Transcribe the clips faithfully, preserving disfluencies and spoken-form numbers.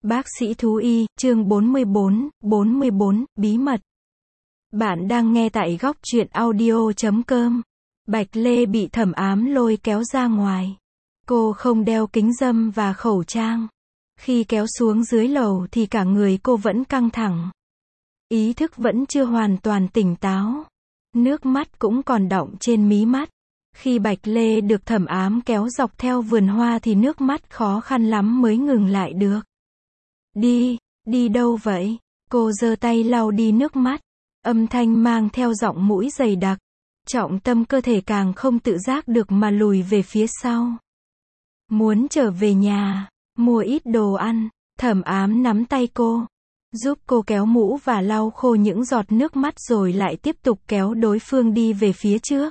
Bác sĩ thú y, chương bốn mươi bốn, bốn mươi bốn, bí mật. Bạn đang nghe tại góc truyện audio chấm com. Bạch Lê bị Thẩm Ám lôi kéo ra ngoài. Cô không đeo kính râm và khẩu trang. Khi kéo xuống dưới lầu thì cả người cô vẫn căng thẳng. Ý thức vẫn chưa hoàn toàn tỉnh táo. Nước mắt cũng còn đọng trên mí mắt. Khi Bạch Lê được Thẩm Ám kéo dọc theo vườn hoa thì nước mắt khó khăn lắm mới ngừng lại được. Đi, đi đâu vậy? Cô giơ tay lau đi nước mắt. Âm thanh mang theo giọng mũi dày đặc. Trọng tâm cơ thể càng không tự giác được mà lùi về phía sau. Muốn trở về nhà, mua ít đồ ăn. Thẩm Ám nắm tay cô, giúp cô kéo mũ và lau khô những giọt nước mắt rồi lại tiếp tục kéo đối phương đi về phía trước.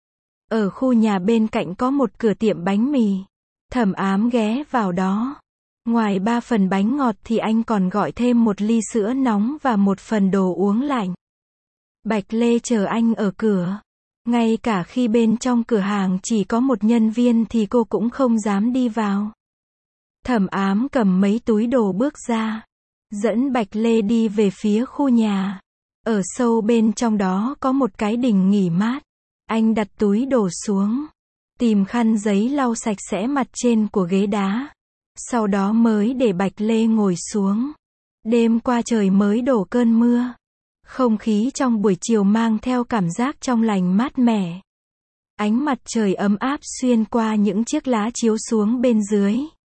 Ở khu nhà bên cạnh có một cửa tiệm bánh mì. Thẩm Ám ghé vào đó. Ngoài ba phần bánh ngọt thì anh còn gọi thêm một ly sữa nóng và một phần đồ uống lạnh. Bạch Lê chờ anh ở cửa. Ngay cả khi bên trong cửa hàng chỉ có một nhân viên thì cô cũng không dám đi vào. Thẩm Ám cầm mấy túi đồ bước ra, dẫn Bạch Lê đi về phía khu nhà. Ở sâu bên trong đó có một cái đình nghỉ mát. Anh đặt túi đồ xuống, tìm khăn giấy lau sạch sẽ mặt trên của ghế đá. Sau đó mới để Bạch Lê ngồi xuống. Đêm qua trời mới đổ cơn mưa. Không khí trong buổi chiều mang theo cảm giác trong lành mát mẻ. Ánh mặt trời ấm áp xuyên qua những chiếc lá chiếu xuống bên dưới.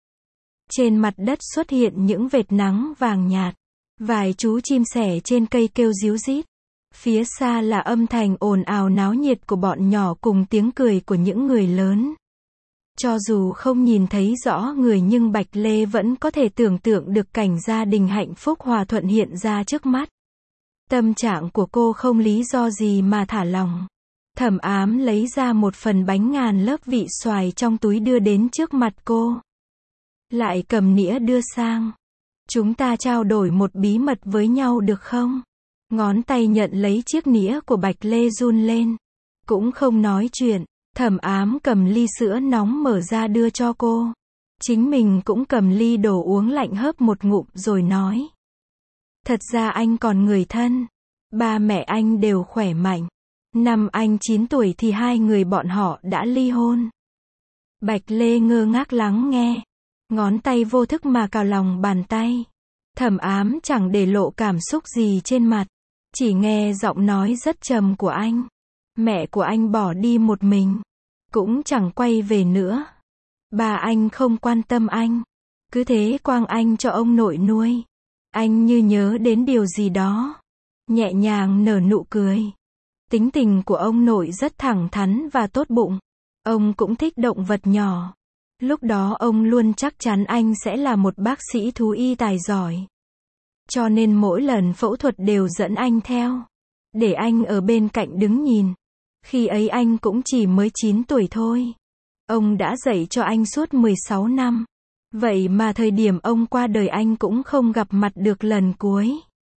Trên mặt đất xuất hiện những vệt nắng vàng nhạt. Vài chú chim sẻ trên cây kêu ríu rít. Phía xa là âm thanh ồn ào náo nhiệt của bọn nhỏ cùng tiếng cười của những người lớn. Cho dù không nhìn thấy rõ người nhưng Bạch Lê vẫn có thể tưởng tượng được cảnh gia đình hạnh phúc hòa thuận hiện ra trước mắt. Tâm trạng của cô không lý do gì mà thả lỏng. Thẩm Ám lấy ra một phần bánh ngàn lớp vị xoài trong túi đưa đến trước mặt cô. Lại cầm nĩa đưa sang. Chúng ta trao đổi một bí mật với nhau được không? Ngón tay nhận lấy chiếc nĩa của Bạch Lê run lên. Cũng không nói chuyện. Thẩm Ám cầm ly sữa nóng mở ra đưa cho cô. Chính mình cũng cầm ly đồ uống lạnh hớp một ngụm rồi nói. Thật ra anh còn người thân. Ba mẹ anh đều khỏe mạnh. Năm anh chín tuổi thì hai người bọn họ đã ly hôn. Bạch Lê ngơ ngác lắng nghe. Ngón tay vô thức mà cào lòng bàn tay. Thẩm Ám chẳng để lộ cảm xúc gì trên mặt. Chỉ nghe giọng nói rất trầm của anh. Mẹ của anh bỏ đi một mình. Cũng chẳng quay về nữa. Bà anh không quan tâm anh. Cứ thế quang anh cho ông nội nuôi. Anh như nhớ đến điều gì đó. Nhẹ nhàng nở nụ cười. Tính tình của ông nội rất thẳng thắn và tốt bụng. Ông cũng thích động vật nhỏ. Lúc đó ông luôn chắc chắn anh sẽ là một bác sĩ thú y tài giỏi. Cho nên mỗi lần phẫu thuật đều dẫn anh theo. Để anh ở bên cạnh đứng nhìn. Khi ấy anh cũng chỉ mới chín tuổi thôi. Ông đã dạy cho anh suốt mười sáu năm. Vậy mà thời điểm ông qua đời anh cũng không gặp mặt được lần cuối.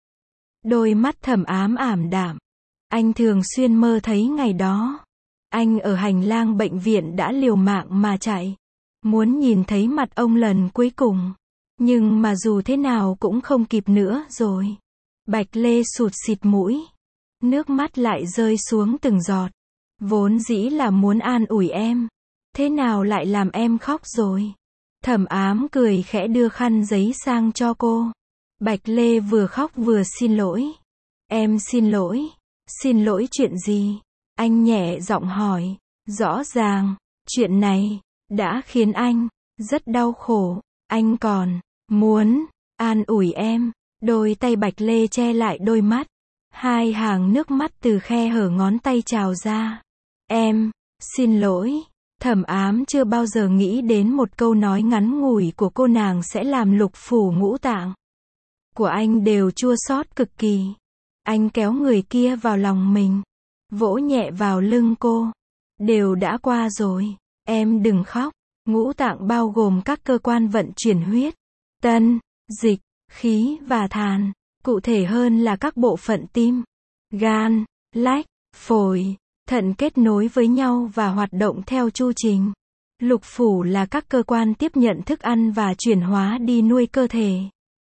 Đôi mắt Thẩm Ám ảm đạm. Anh thường xuyên mơ thấy ngày đó. Anh ở hành lang bệnh viện đã liều mạng mà chạy. Muốn nhìn thấy mặt ông lần cuối cùng. Nhưng mà dù thế nào cũng không kịp nữa rồi. Bạch Lê sụt xịt mũi. Nước mắt lại rơi xuống từng giọt. Vốn dĩ là muốn an ủi em. Thế nào lại làm em khóc rồi? Thẩm Ám cười khẽ đưa khăn giấy sang cho cô. Bạch Lê vừa khóc vừa xin lỗi. Em xin lỗi. Xin lỗi chuyện gì? Anh nhẹ giọng hỏi. Rõ ràng, chuyện này đã khiến anh rất đau khổ. Anh còn muốn an ủi em. Đôi tay Bạch Lê che lại đôi mắt. Hai hàng nước mắt từ khe hở ngón tay trào ra. Em xin lỗi. Thẩm Ám chưa bao giờ nghĩ đến một câu nói ngắn ngủi của cô nàng sẽ làm lục phủ ngũ tạng của anh đều chua xót cực kỳ. Anh kéo người kia vào lòng mình, vỗ nhẹ vào lưng cô. Đều đã qua rồi, em đừng khóc. Ngũ tạng bao gồm các cơ quan vận chuyển huyết, tân, dịch, khí và than. Cụ thể hơn là các bộ phận tim, gan, lách, phổi, thận kết nối với nhau và hoạt động theo chu trình. Lục phủ là các cơ quan tiếp nhận thức ăn và chuyển hóa đi nuôi cơ thể.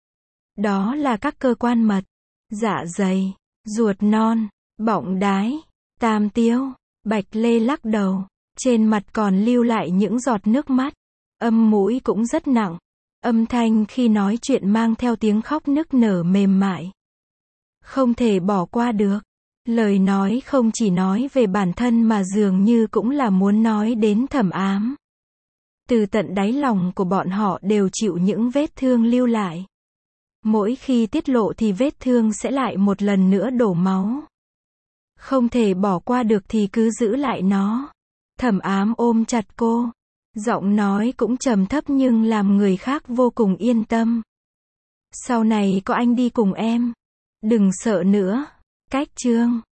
Đó là các cơ quan mật, dạ dày, ruột non, bọng đái, tam tiêu. Bạch Lê lắc đầu. Trên mặt còn lưu lại những giọt nước mắt. Âm mũi cũng rất nặng. Âm thanh khi nói chuyện mang theo tiếng khóc nức nở mềm mại. Không thể bỏ qua được. Lời nói không chỉ nói về bản thân mà dường như cũng là muốn nói đến Thẩm Ám. Từ tận đáy lòng của bọn họ đều chịu những vết thương lưu lại. Mỗi khi tiết lộ thì vết thương sẽ lại một lần nữa đổ máu. Không thể bỏ qua được thì cứ giữ lại nó. Thẩm Ám ôm chặt cô. Giọng nói cũng trầm thấp nhưng làm người khác vô cùng yên tâm. Sau này có anh đi cùng em. Đừng sợ nữa. Cách chương